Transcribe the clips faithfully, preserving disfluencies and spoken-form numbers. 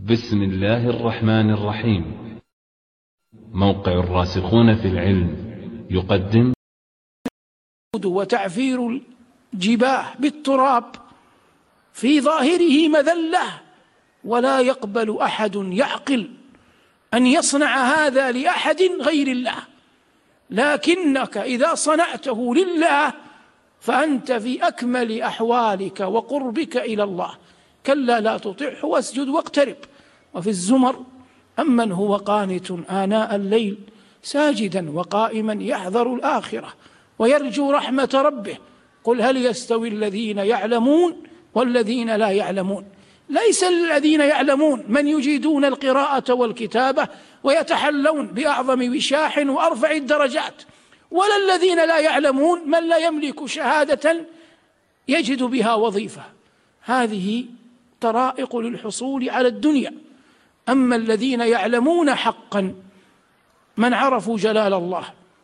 بسم الله الرحمن الرحيم. موقع الراسخون في العلم يقدم وتعفير الجباه بالتراب في ظاهره مذلة، ولا يقبل أحد يعقل أن يصنع هذا لأحد غير الله، لكنك إذا صنعته لله فأنت في أكمل أحوالك وقربك إلى الله. كلا لا تطعه واسجد واقترب. وفي الزمر: أمن هو قانت آناء الليل ساجدا وقائما يحذر الآخرة ويرجو رحمة ربه قل هل يستوي الذين يعلمون والذين لا يعلمون. ليس الذين يعلمون من يجيدون القراءة والكتابة ويتحلون بأعظم وشاح وأرفع الدرجات، ولا الذين لا يعلمون من لا يملك شهادة يجد بها وظيفة. هذه طرائق للحصول على الدنيا. أما الذين يعلمون حقا من عرفوا جلال الله،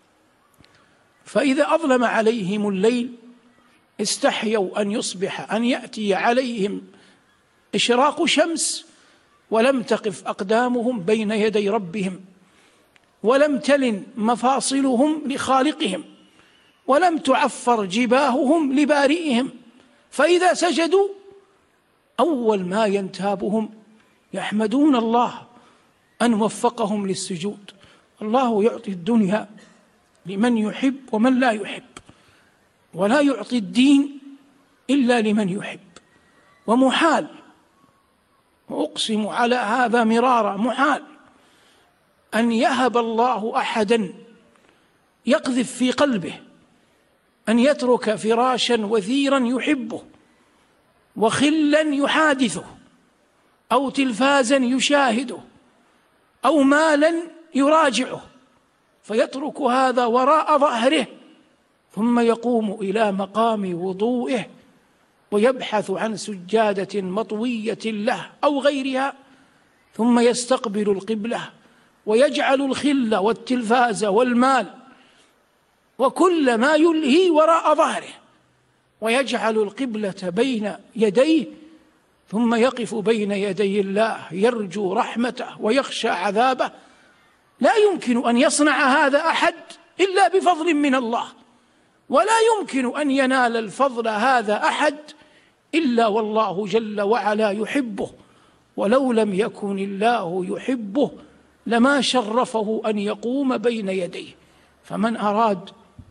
فإذا أظلم عليهم الليل استحيوا أن يصبح أن يأتي عليهم إشراق شمس ولم تقف أقدامهم بين يدي ربهم، ولم تلن مفاصلهم لخالقهم، ولم تعفر جباههم لبارئهم. فإذا سجدوا أول ما ينتابهم يحمدون الله أن وفقهم للسجود. الله يعطي الدنيا لمن يحب ومن لا يحب، ولا يعطي الدين إلا لمن يحب. ومحال، وأقسم على هذا مرارا، محال أن يهب الله أحدا يقذف في قلبه أن يترك فراشا وثيرا يحبه، وخلا يحادثه، أو تلفازا يشاهده، أو مالا يراجعه، فيترك هذا وراء ظهره ثم يقوم إلى مقام وضوئه ويبحث عن سجادة مطوية له أو غيرها، ثم يستقبل القبلة ويجعل الخل والتلفاز والمال وكل ما يلهي وراء ظهره، ويجعل القبلة بين يديه، ثم يقف بين يدي الله يرجو رحمته ويخشى عذابه. لا يمكن أن يصنع هذا أحد إلا بفضل من الله، ولا يمكن أن ينال الفضل هذا أحد إلا والله جل وعلا يحبه. ولو لم يكن الله يحبه لما شرفه أن يقوم بين يديه. فمن أراد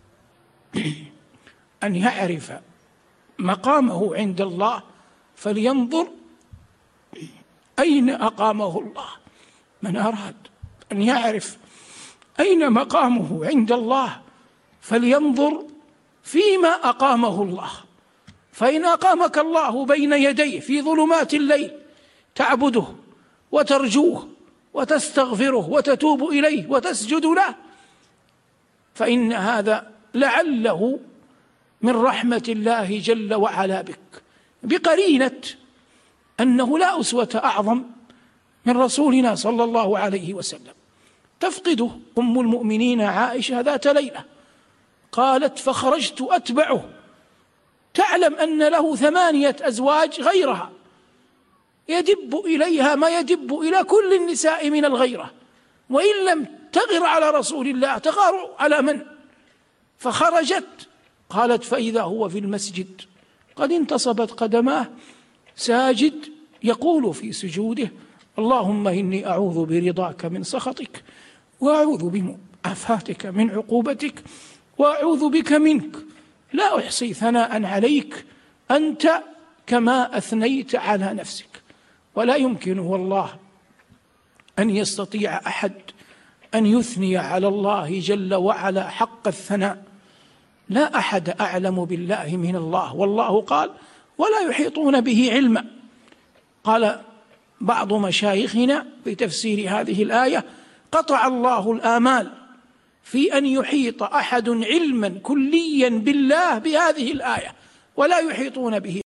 أن يعرف مقامه عند الله فلينظر أين أقامه الله. من أراد أن يعرف أين مقامه عند الله فلينظر فيما أقامه الله. فإن أقامك الله بين يديه في ظلمات الليل تعبده وترجوه وتستغفره وتتوب إليه وتسجد له، فإن هذا لعله من رحمة الله جل وعلا بك، بقرينة أنه لا أسوة أعظم من رسولنا صلى الله عليه وسلم. تفقده أم المؤمنين عائشة ذات ليلة، قالت: فخرجت أتبعه، تعلم أن له ثمانية أزواج غيرها، يدب إليها ما يدب إلى كل النساء من الغيرة، وإن لم تغر على رسول الله تغار على من؟ فخرجت، قالت: فإذا هو في المسجد قد انتصبت قدماه ساجد يقول في سجوده: اللهم إني أعوذ برضاك من سخطك، وأعوذ بمعافاتك من عقوبتك، وأعوذ بك منك، لا أحصي ثناء عليك أنت كما أثنيت على نفسك. ولا يمكن والله أن يستطيع أحد أن يثني على الله جل وعلا حق الثناء. لا أحد أعلم بالله من الله، والله قال: ولا يحيطون به علما. قال بعض مشايخنا في تفسير هذه الآية: قطع الله الآمال في أن يحيط أحد علما كليا بالله بهذه الآية، ولا يحيطون به